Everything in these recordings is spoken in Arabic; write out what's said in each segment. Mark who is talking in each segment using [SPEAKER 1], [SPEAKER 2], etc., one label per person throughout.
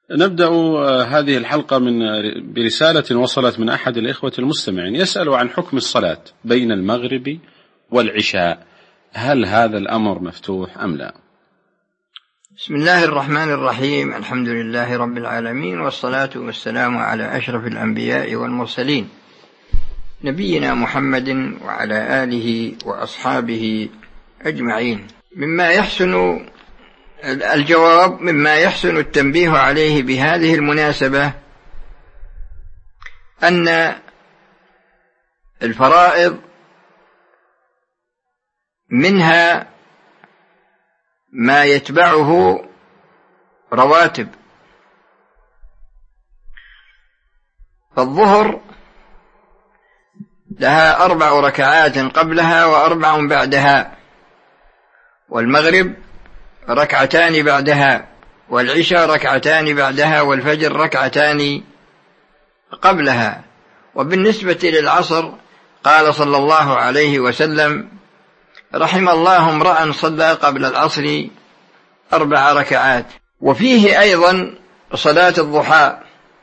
[SPEAKER 1] نبدأ هذه الحلقة برسالة وصلت من أحد الإخوة المستمعين يسأل عن حكم الصلاة بين المغرب والعشاء، هل هذا الأمر مفتوح أم لا؟
[SPEAKER 2] بسم الله الرحمن الرحيم، الحمد لله رب العالمين، والصلاة والسلام على أشرف الأنبياء والمرسلين نبينا محمد وعلى آله وأصحابه أجمعين. مما يحسن التنبيه عليه بهذه المناسبة أن الفرائض منها ما يتبعه رواتب، فالظهر لها 4 ركعات قبلها و4 بعدها، والمغرب 2 ركعات بعدها، والعشاء 2 ركعات بعدها، والفجر 2 ركعات قبلها. وبالنسبة للعصر قال صلى الله عليه وسلم: رحم الله امرأ صلى قبل العصر 4 ركعات. وفيه أيضا صلاة الضحى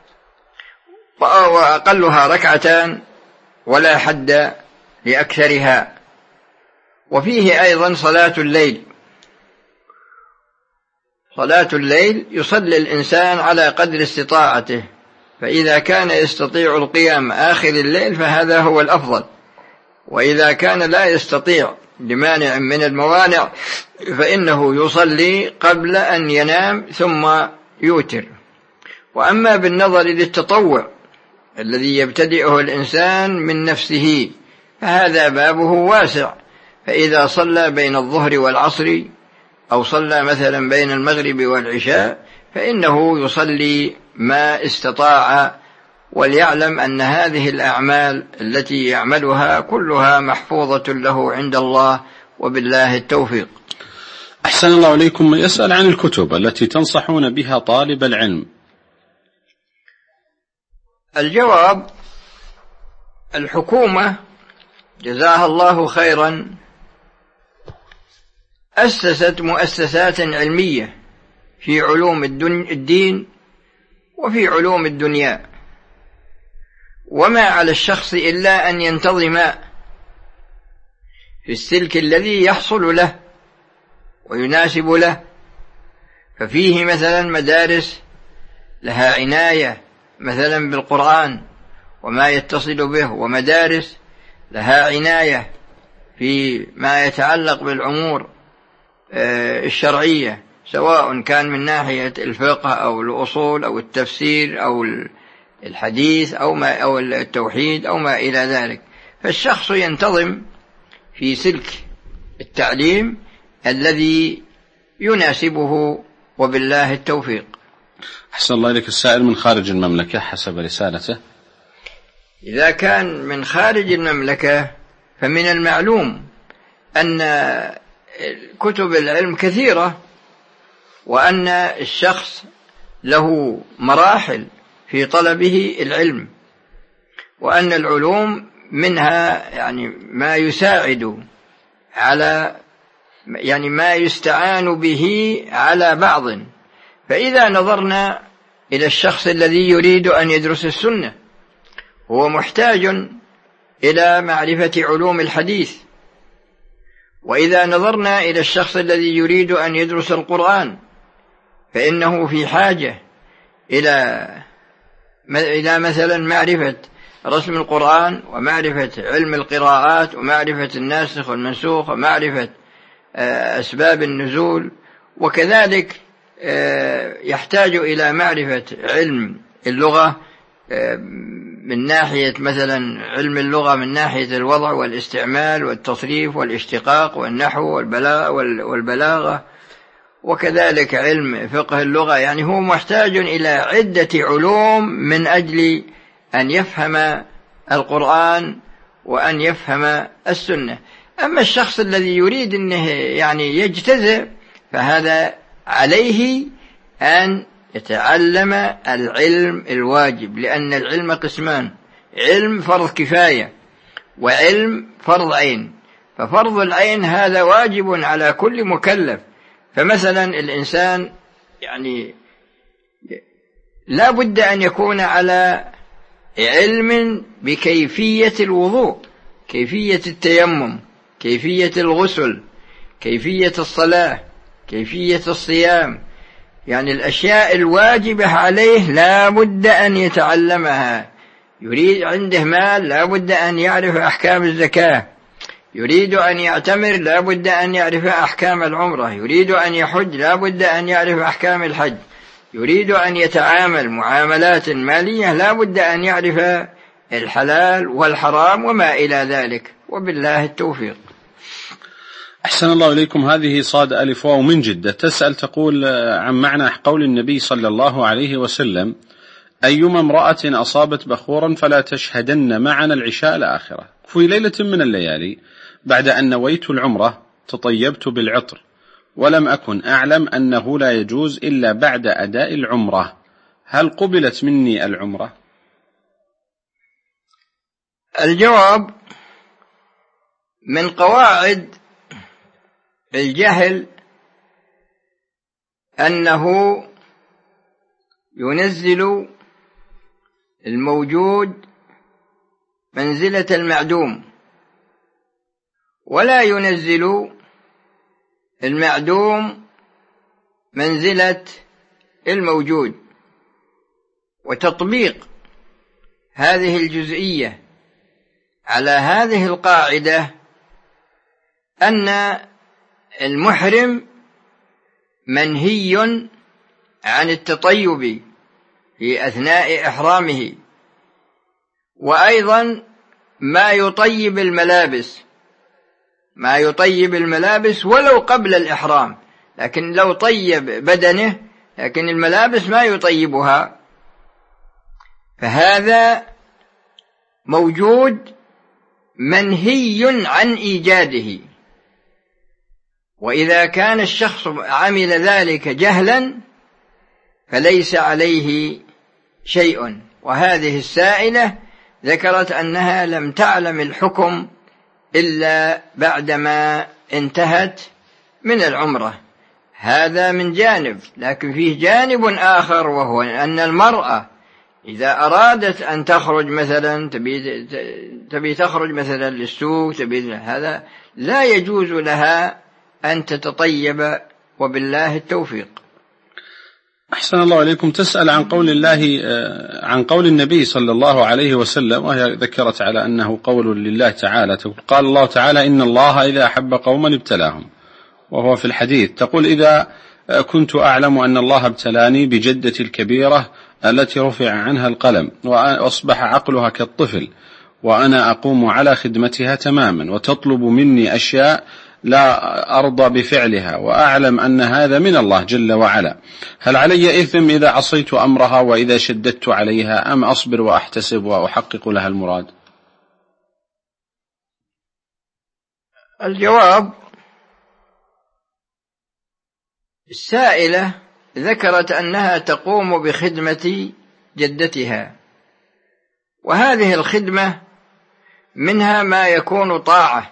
[SPEAKER 2] وأقلها 2 ركعات ولا حد لأكثرها. وفيه أيضا صلاة الليل يصلي الإنسان على قدر استطاعته، فإذا كان يستطيع القيام آخر الليل فهذا هو الأفضل، وإذا كان لا يستطيع لمانع من الموانع فإنه يصلي قبل أن ينام ثم يوتر. وأما بالنظر للتطوع الذي يبتدئه الإنسان من نفسه فهذا بابه واسع، فإذا صلى بين الظهر والعصر أو صلى مثلا بين المغرب والعشاء فإنه يصلي ما استطاع، وليعلم أن هذه الأعمال التي يعملها كلها محفوظة له عند الله، وبالله التوفيق.
[SPEAKER 1] أحسن الله إليكم. يسأل عن الكتب التي تنصحون بها طالب العلم.
[SPEAKER 2] الجواب: الحكومة جزاها الله خيرا أسست مؤسسات علمية في علوم الدين وفي علوم الدنيا، وما على الشخص إلا أن ينتظم في السلك الذي يحصل له ويناسب له. ففيه مثلا مدارس لها عناية مثلا بالقرآن وما يتصل به، ومدارس لها عناية في ما يتعلق بالأمور الشرعية، سواء كان من ناحية الفقه أو الأصول أو التفسير أو الحديث أو التوحيد أو ما إلى ذلك. فالشخص ينتظم في سلك التعليم الذي يناسبه، وبالله التوفيق.
[SPEAKER 1] أحسن الله إليك. السائل من خارج المملكة حسب رسالته.
[SPEAKER 2] إذا كان من خارج المملكة فمن المعلوم أن كتب العلم كثيرة، وأن الشخص له مراحل في طلبه العلم، وأن العلوم منها ما يساعد على ما يستعان به على بعض. فإذا نظرنا إلى الشخص الذي يريد أن يدرس السنة هو محتاج إلى معرفة علوم الحديث، وإذا نظرنا إلى الشخص الذي يريد أن يدرس القرآن فإنه في حاجة إلى مثلا معرفة رسم القرآن، ومعرفة علم القراءات، ومعرفة الناسخ والمنسوخ، ومعرفة أسباب النزول. وكذلك يحتاج إلى معرفة علم اللغة من ناحية مثلا علم اللغة من ناحية الوضع والاستعمال والتصريف والاشتقاق والنحو والبلاغة، وكذلك علم فقه اللغة. هو محتاج إلى عدة علوم من أجل أن يفهم القرآن وأن يفهم السنة. أما الشخص الذي يريد أنه يجتزئ فهذا عليه أن يتعلم العلم الواجب، لأن العلم قسمان: علم فرض كفاية وعلم فرض عين. ففرض العين هذا واجب على كل مكلف. فمثلا الإنسان لا بد أن يكون على علم بكيفية الوضوء، كيفية التيمم، كيفية الغسل، كيفية الصلاة، كيفية الصيام، يعني الأشياء الواجبة عليه لا بد أن يتعلمها. يريد عنده مال لا بد أن يعرف أحكام الزكاة، يريد أن يعتمر لا بد أن يعرف أحكام العمرة، يريد أن يحج لا بد أن يعرف أحكام الحج، يريد أن يتعامل معاملات مالية لا بد أن يعرف الحلال والحرام وما إلى ذلك، وبالله التوفيق.
[SPEAKER 1] أحسن الله إليكم. هذه صاد ألف واو من جدة تسأل، تقول عن معنى قول النبي صلى الله عليه وسلم: أيما امرأة أصابت بخورا فلا تشهدن معنا العشاء الآخرة. في ليلة من الليالي بعد أن نويت العمرة تطيبت بالعطر، ولم أكن أعلم أنه لا يجوز إلا بعد أداء العمرة، هل قبلت مني العمرة؟
[SPEAKER 2] الجواب: من قواعد الجهل أنه ينزل الموجود منزلة المعدوم، ولا ينزل المعدوم منزلة الموجود. وتطبيق هذه الجزئية على هذه القاعدة أن المحرم منهي عن التطيب في أثناء إحرامه، وأيضا ما يطيب الملابس ولو قبل الإحرام، لكن لو طيب بدنه لكن الملابس ما يطيبها، فهذا موجود منهي عن إيجاده. وإذا كان الشخص عمل ذلك جهلا فليس عليه شيء. وهذه السائلة ذكرت أنها لم تعلم الحكم إلا بعدما انتهت من العمرة. هذا من جانب، لكن فيه جانب آخر، وهو أن المرأة إذا أرادت أن تخرج مثلا تبي تخرج مثلا للسوق، هذا لا يجوز لها أن تتطيب، وبالله التوفيق.
[SPEAKER 1] أحسن الله إليكم. تسأل عن قول النبي صلى الله عليه وسلم، وهي ذكرت على أنه قول لله تعالى. قال الله تعالى: إن الله إذا أحب قوما ابتلاهم، وهو في الحديث. تقول: إذا كنت أعلم أن الله ابتلاني بجدتي الكبيرة التي رفع عنها القلم وأصبح عقلها كالطفل، وأنا أقوم على خدمتها تماما، وتطلب مني أشياء لا أرضى بفعلها، وأعلم أن هذا من الله جل وعلا، هل علي إثم إذا عصيت أمرها وإذا شددت عليها، أم أصبر وأحتسب وأحقق لها المراد؟
[SPEAKER 2] الجواب: السائلة ذكرت أنها تقوم بخدمة جدتها، وهذه الخدمة منها ما يكون طاعة،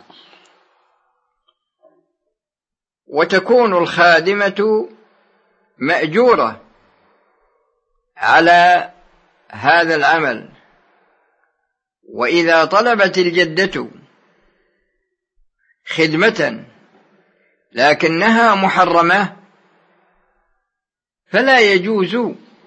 [SPEAKER 2] وتكون الخادمة مأجورة على هذا العمل. وإذا طلبت الجدة خدمة لكنها محرمة فلا يجوز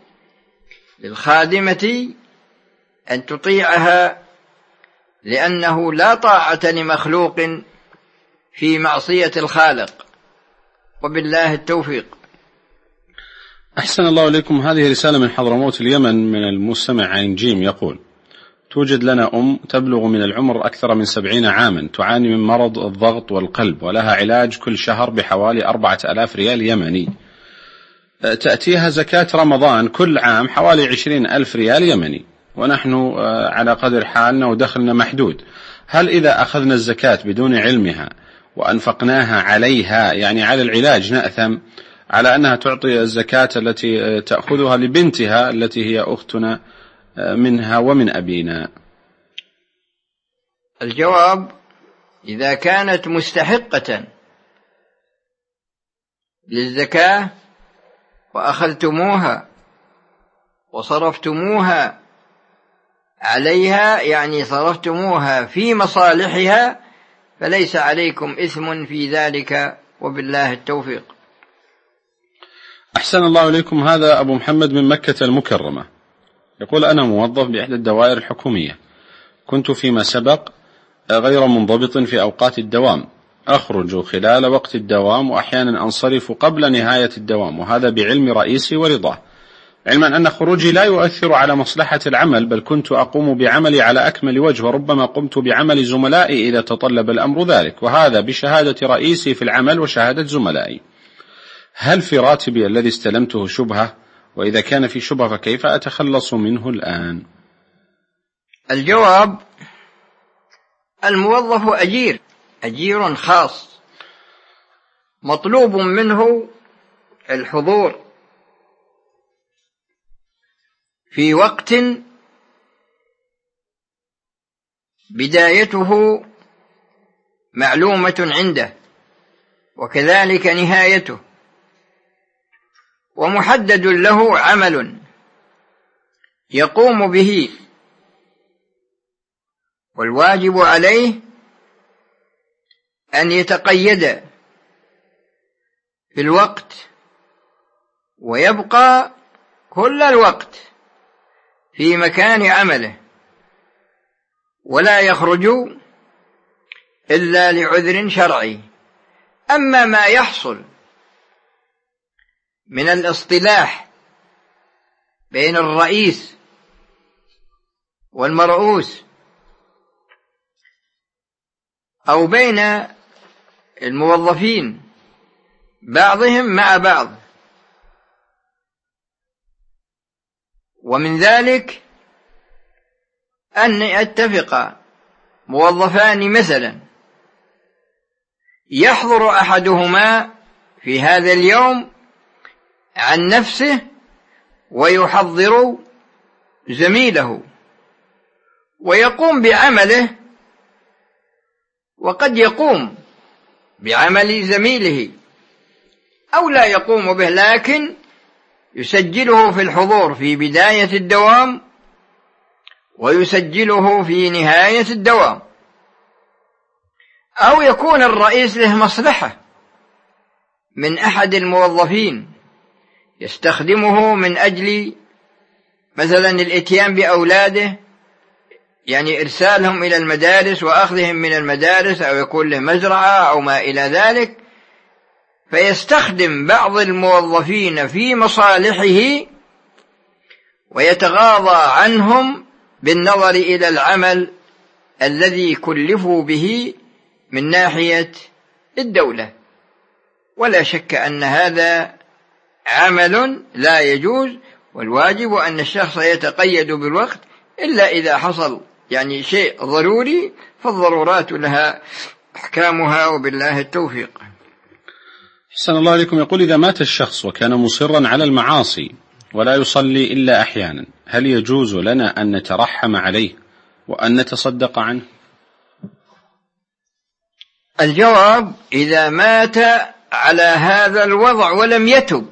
[SPEAKER 2] للخادمة أن تطيعها، لأنه لا طاعة لمخلوق في معصية الخالق، وبالله التوفيق.
[SPEAKER 1] أحسن الله إليكم. هذه رسالة من حضرموت اليمن من المستمع عين جيم، يقول: توجد لنا تبلغ من العمر أكثر من 70 عاما، تعاني من مرض الضغط والقلب، ولها علاج كل شهر بحوالي 4000 ريال يمني. تأتيها زكاة رمضان كل عام حوالي 20,000 ريال يمني، ونحن على قدر حالنا ودخلنا محدود. هل إذا أخذنا الزكاة بدون علمها وأنفقناها عليها، يعني على العلاج، نأثم على أنها تعطي الزكاة التي تأخذها لبنتها التي هي أختنا منها ومن أبينا؟
[SPEAKER 2] الجواب: إذا كانت مستحقة للزكاة وأخذتموها وصرفتموها عليها، يعني صرفتموها في مصالحها، فليس عليكم إثم في ذلك، وبالله التوفيق.
[SPEAKER 1] أحسن الله إليكم. هذا أبو محمد من مكة المكرمة يقول: أنا موظف بإحدى الدوائر الحكومية، كنت فيما سبق غير منضبط في أوقات الدوام، أخرج خلال وقت الدوام وأحيانا أنصرف قبل نهاية الدوام، وهذا بعلم رئيسي ورضاه، علما أن خروجي لا يؤثر على مصلحة العمل، بل كنت أقوم بعملي على أكمل وجه، وربما قمت بعمل زملائي إذا تطلب الأمر ذلك، وهذا بشهادة رئيسي في العمل وشهادة زملائي. هل في راتبي الذي استلمته شبهة؟ وإذا كان في شبهة فكيف أتخلص منه الآن؟
[SPEAKER 2] الجواب: الموظف أجير خاص، مطلوب منه الحضور في وقت بدايته معلومة عنده، وكذلك نهايته، ومحدد له عمل يقوم به، والواجب عليه أن يتقيد في الوقت ويبقى كل الوقت في مكان عمله، ولا يخرج إلا لعذر شرعي. أما ما يحصل من الاصطلاح بين الرئيس والمرؤوس أو بين الموظفين بعضهم مع بعض، ومن ذلك أن يتفق موظفان مثلا يحضر أحدهما في هذا اليوم عن نفسه ويحضر زميله ويقوم بعمله، وقد يقوم بعمل زميله أو لا يقوم به، لكن يسجله في الحضور في بداية الدوام ويسجله في نهاية الدوام. أو يكون الرئيس له مصلحة من أحد الموظفين يستخدمه من أجل مثلا الإتيان بأولاده، يعني إرسالهم إلى المدارس وأخذهم من المدارس، أو يكون له مزرعة أو ما إلى ذلك، فيستخدم بعض الموظفين في مصالحه ويتغاضى عنهم بالنظر إلى العمل الذي كلفوا به من ناحية الدولة. ولا شك أن هذا عمل لا يجوز، والواجب أن الشخص يتقيد بالوقت، إلا إذا حصل يعني شيء ضروري، فالضرورات لها أحكامها، وبالله التوفيق.
[SPEAKER 1] أحسن الله عليكم. يقول: إذا مات الشخص وكان مصرا على المعاصي ولا يصلي إلا أحيانا، هل يجوز لنا أن نترحم عليه وأن نتصدق عنه؟
[SPEAKER 2] الجواب: إذا مات على هذا الوضع ولم يتب،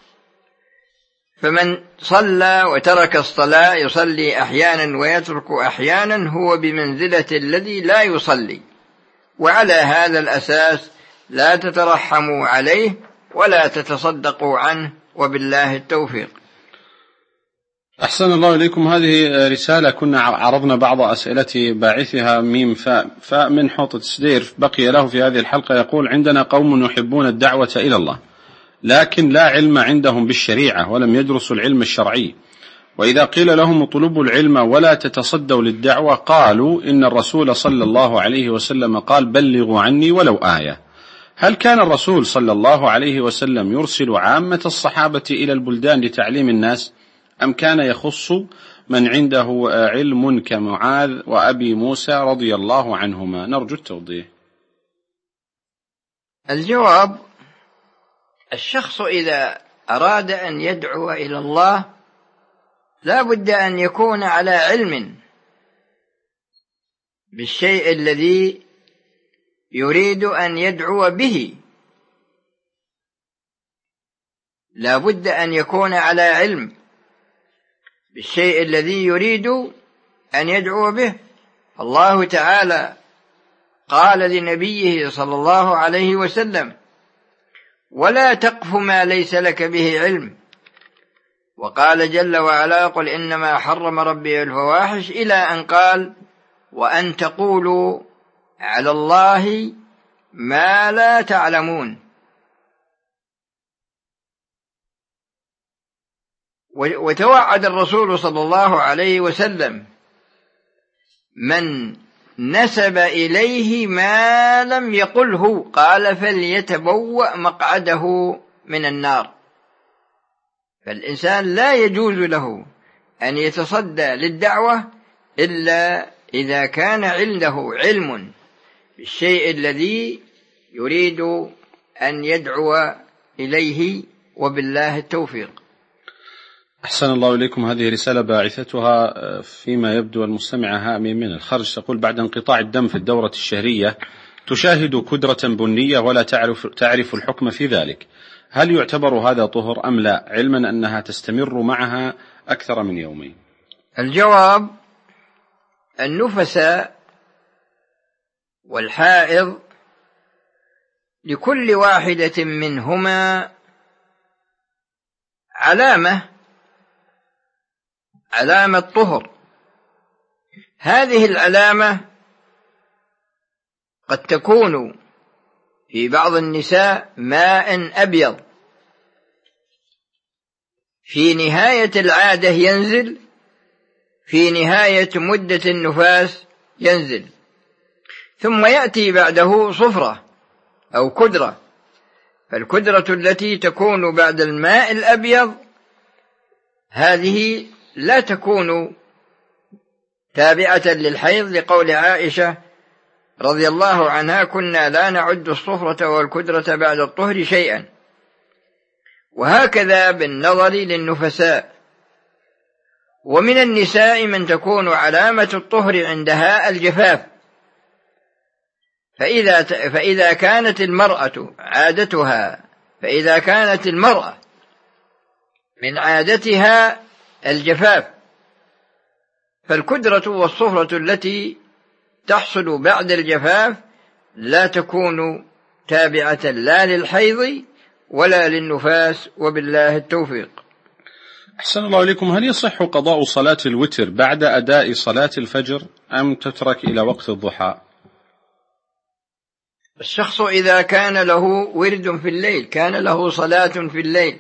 [SPEAKER 2] فمن صلى وترك الصلاة، يصلي أحيانا ويترك أحيانا، هو بمنزلة الذي لا يصلي، وعلى هذا الأساس لا تترحموا عليه ولا تتصدقوا عنه، وبالله التوفيق.
[SPEAKER 1] أحسن الله إليكم. هذه رسالة كنا عرضنا بعض أسئلة باعثها ميم فاء من حوطة سدير، بقي له في هذه الحلقة. يقول: عندنا قوم يحبون الدعوة إلى الله، لكن لا علم عندهم بالشريعة ولم يدرسوا العلم الشرعي، وإذا قيل لهم اطلبوا العلم ولا تتصدوا للدعوة قالوا إن الرسول صلى الله عليه وسلم قال: بلغوا عني ولو آية. هل كان الرسول صلى الله عليه وسلم يرسل عامة الصحابة إلى البلدان لتعليم الناس، أم كان يخص من عنده علم كمعاذ وأبي موسى رضي الله عنهما؟ نرجو التوضيح.
[SPEAKER 2] الجواب: الشخص إذا أراد أن يدعو إلى الله لا بد أن يكون على علم بالشيء الذي يريد أن يدعو به، لا بد أن يكون على علم بالشيء الذي يريد أن يدعو به. الله تعالى قال لنبيه صلى الله عليه وسلم: ولا تقف ما ليس لك به علم. وقال جل وعلا: قل إنما حرم ربي الفواحش، إلى أن قال: وأن تقولوا على الله ما لا تعلمون. وتوعد الرسول صلى الله عليه وسلم من نسب إليه ما لم يقله، قال: فليتبوأ مقعده من النار. فالإنسان لا يجوز له أن يتصدى للدعوة إلا إذا كان عنده علم بالشيء الذي يريد أن يدعو إليه، وبالله التوفيق.
[SPEAKER 1] أحسن الله إليكم. هذه رسالة باعثتها فيما يبدو المستمعة هامي من الخرج، تقول: بعد انقطاع الدم في الدورة الشهرية تشاهد كدرة بنية ولا تعرف الحكم في ذلك، هل يعتبر هذا طهر أم لا، علما أنها تستمر معها أكثر من يومين؟
[SPEAKER 2] الجواب: النفساء والحائض لكل واحدة منهما علامة طهر. هذه العلامة قد تكون في بعض النساء ماء أبيض في نهاية العادة ينزل، في نهاية مدة النفاس ينزل، ثم يأتي بعده صفرة أو كدرة. فالكدرة التي تكون بعد الماء الأبيض هذه لا تكون تابعة للحيض، لقول عائشة رضي الله عنها: كنا لا نعد الصفرة والكدرة بعد الطهر شيئا. وهكذا بالنظر للنفساء. ومن النساء من تكون علامة الطهر عندها الجفاف، فإذا كانت المرأة من عادتها الجفاف، فالكدرة والصفرة التي تحصل بعد الجفاف لا تكون تابعة لا للحيض ولا للنفاس، وبالله التوفيق.
[SPEAKER 1] أحسن الله إليكم. هل يصح قضاء صلاة الوتر بعد أداء صلاة الفجر أم تترك إلى وقت الضحى؟
[SPEAKER 2] الشخص إذا كان له ورد في الليل، كان له صلاة في الليل،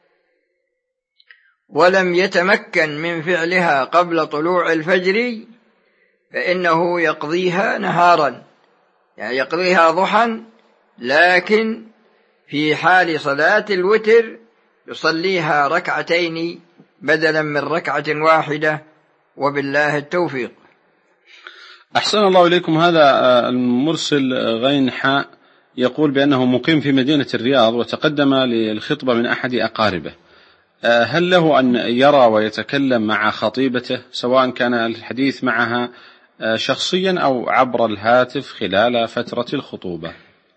[SPEAKER 2] ولم يتمكن من فعلها قبل طلوع الفجر، فإنه يقضيها نهارا، يعني يقضيها ضحى، لكن في حال صلاة الوتر يصليها ركعتين بدلا من ركعة واحدة، وبالله التوفيق.
[SPEAKER 1] أحسن الله إليكم. هذا المرسل غين حاء يقول بأنه مقيم في مدينة الرياض وتقدم للخطبة من أحد أقاربه، هل له أن يرى ويتكلم مع خطيبته سواء كان الحديث معها شخصيا أو عبر الهاتف خلال فترة الخطوبة؟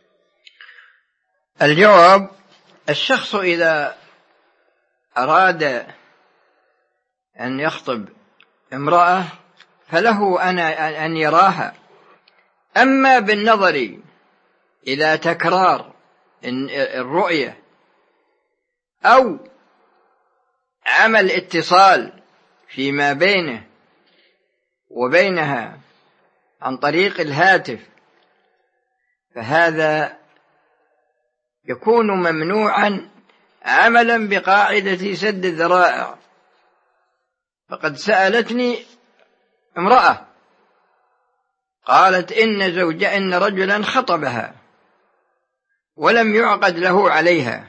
[SPEAKER 2] الجواب: الشخص إذا أراد أن يخطب امرأة فله أن يراها. أما بالنظر إلى تكرار الرؤية أو عمل اتصال فيما بينه وبينها عن طريق الهاتف، فهذا يكون ممنوعا عملا بقاعدة سد الذرائع. فقد سألتني امرأة قالت إن رجلا خطبها ولم يعقد له عليها،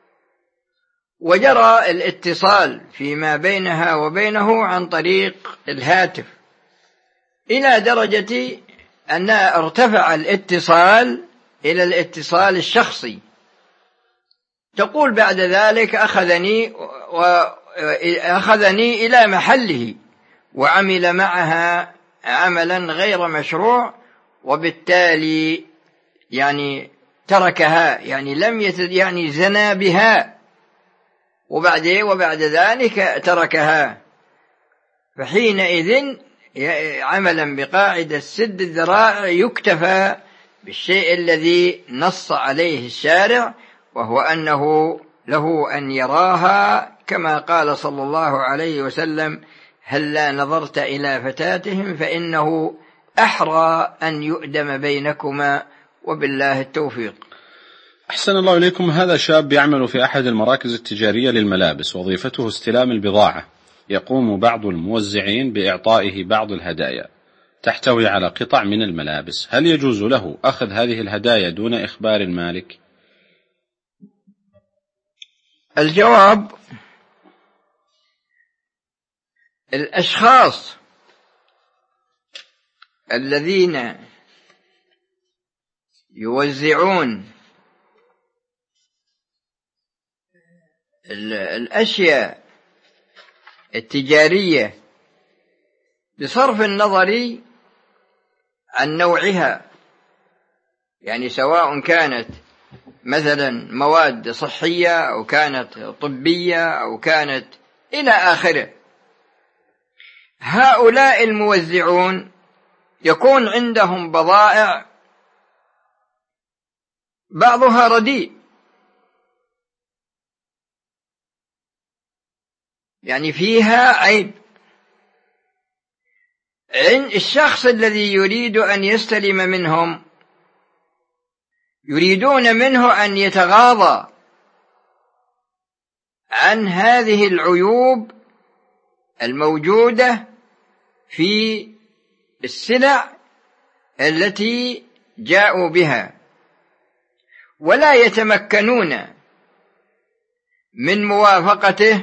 [SPEAKER 2] وجرى الاتصال فيما بينها وبينه عن طريق الهاتف إلى درجة أن ارتفع الاتصال إلى الاتصال الشخصي. تقول بعد ذلك أخذني إلى محله وعمل معها عملا غير مشروع، وبالتالي يعني تركها، يعني يعني زنى بها، وبعد ذلك تركها. فحينئذ عملا بقاعدة سد الذرائع يكتفى بالشيء الذي نص عليه الشارع، وهو أنه له أن يراها كما قال صلى الله عليه وسلم: هلا نظرت إلى فتاتهم فإنه أحرى أن يؤدم بينكما، وبالله التوفيق.
[SPEAKER 1] أحسن الله إليكم. هذا شاب يعمل في أحد المراكز التجارية للملابس، وظيفته استلام البضاعة. يقوم بعض الموزعين بإعطائه بعض الهدايا تحتوي على قطع من الملابس، هل يجوز له أخذ هذه الهدايا دون إخبار المالك؟
[SPEAKER 2] الجواب: الأشخاص الذين يوزعون الأشياء التجارية بصرف النظر عن نوعها، يعني سواء كانت مثلا مواد صحية أو كانت طبية أو كانت إلى آخره، هؤلاء الموزعون يكون عندهم بضائع بعضها رديء، يعني فيها عيب. الشخص الذي يريد أن يستلم منهم يريدون منه أن يتغاضى عن هذه العيوب الموجودة في السلع التي جاءوا بها، ولا يتمكنون من موافقته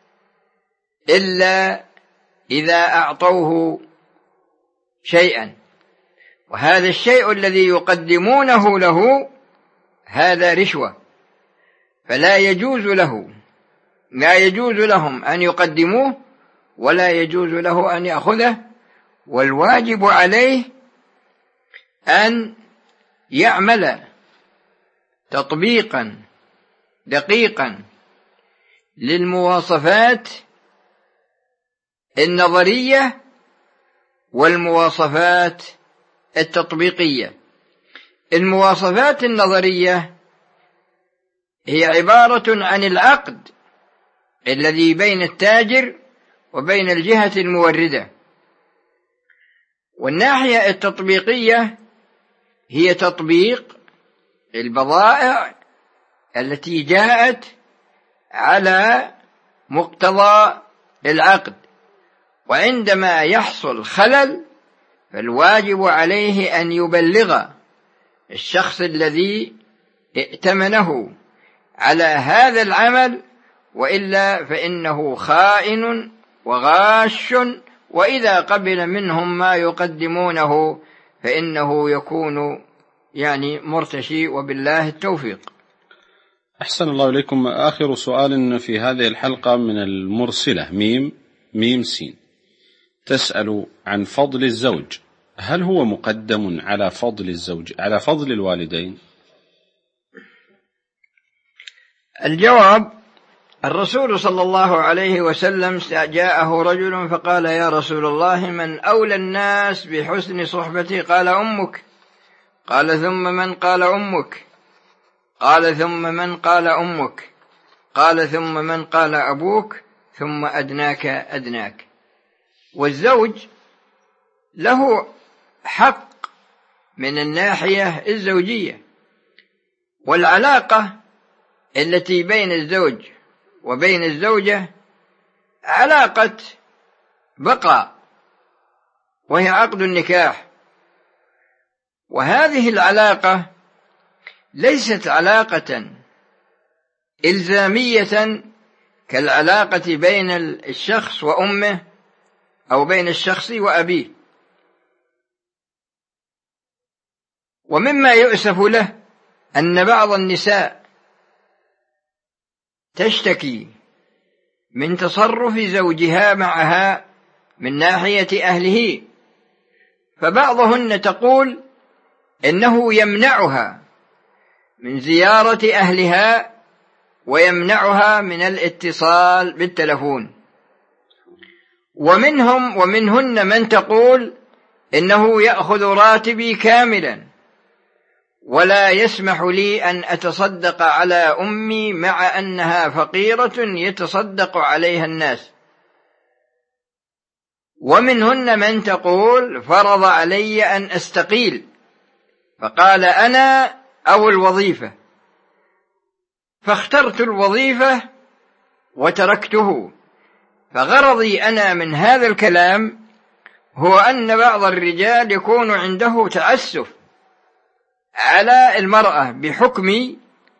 [SPEAKER 2] إلا إذا أعطوه شيئا، وهذا الشيء الذي يقدمونه له هذا رشوة، فلا يجوز لهم أن يقدموه ولا يجوز له أن يأخذه، والواجب عليه أن يعمل تطبيقا دقيقا للمواصفات النظرية والمواصفات التطبيقية. المواصفات النظرية هي عبارة عن العقد الذي بين التاجر وبين الجهة الموردة، والناحية التطبيقية هي تطبيق البضائع التي جاءت على مقتضى العقد، وعندما يحصل خلل فالواجب عليه أن يبلغ الشخص الذي ائتمنه على هذا العمل، وإلا فإنه خائن وغاش، وإذا قبل منهم ما يقدمونه فإنه يكون مرتشي، وبالله التوفيق.
[SPEAKER 1] أحسن الله إليكم. آخر سؤال في هذه الحلقة من المرسلة ميم سين، تسأل عن فضل الزوج، هل هو مقدم على فضل الزوج على فضل الوالدين؟
[SPEAKER 2] الجواب: الرسول صلى الله عليه وسلم جاءه رجل فقال: يا رسول الله، من أولى الناس بحسن صحبتي؟ قال: أمك. قال: ثم من؟ قال: أمك. قال: ثم من؟ قال: أمك. قال: ثم من؟ قال: أبوك، ثم أدناك أدناك. والزوج له حق من الناحية الزوجية، والعلاقة التي بين الزوج وبين الزوجة علاقة بقاء، وهي عقد النكاح، وهذه العلاقة ليست علاقة إلزامية كالعلاقة بين الشخص وأمه أو بين الشخص وأبيه. ومما يؤسف له أن بعض النساء تشتكي من تصرف زوجها معها من ناحية أهله، فبعضهن تقول إنه يمنعها من زيارة أهلها ويمنعها من الاتصال بالتلفون، ومنهن من تقول إنه يأخذ راتبي كاملا ولا يسمح لي أن أتصدق على أمي مع أنها فقيرة يتصدق عليها الناس. ومنهن من تقول فرض علي أن أستقيل، فقال أنا أو الوظيفة، فاخترت الوظيفة وتركته. فغرضي أنا من هذا الكلام هو أن بعض الرجال يكون عنده تعسف على المرأة بحكم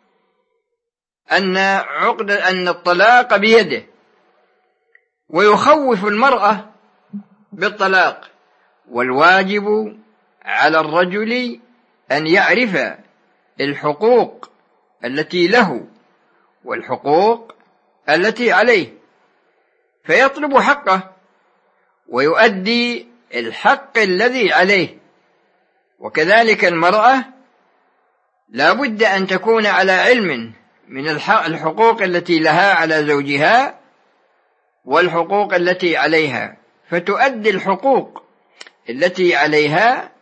[SPEAKER 2] أن الطلاق بيده، ويخوف المرأة بالطلاق. والواجب على الرجل أن يعرف الحقوق التي له والحقوق التي عليه، فيطلب حقه ويؤدي الحق الذي عليه. وكذلك المرأة لا بد أن تكون على علم من الحقوق التي لها على زوجها والحقوق التي عليها، فتؤدي الحقوق التي عليها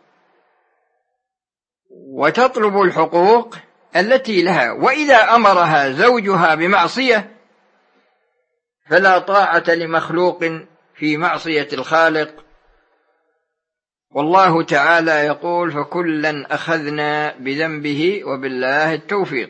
[SPEAKER 2] وتطلب الحقوق التي لها. وإذا أمرها زوجها بمعصية فلا طاعة لمخلوق في معصية الخالق. والله تعالى يقول: فكلا أخذنا بذنبه وبالله التوفيق.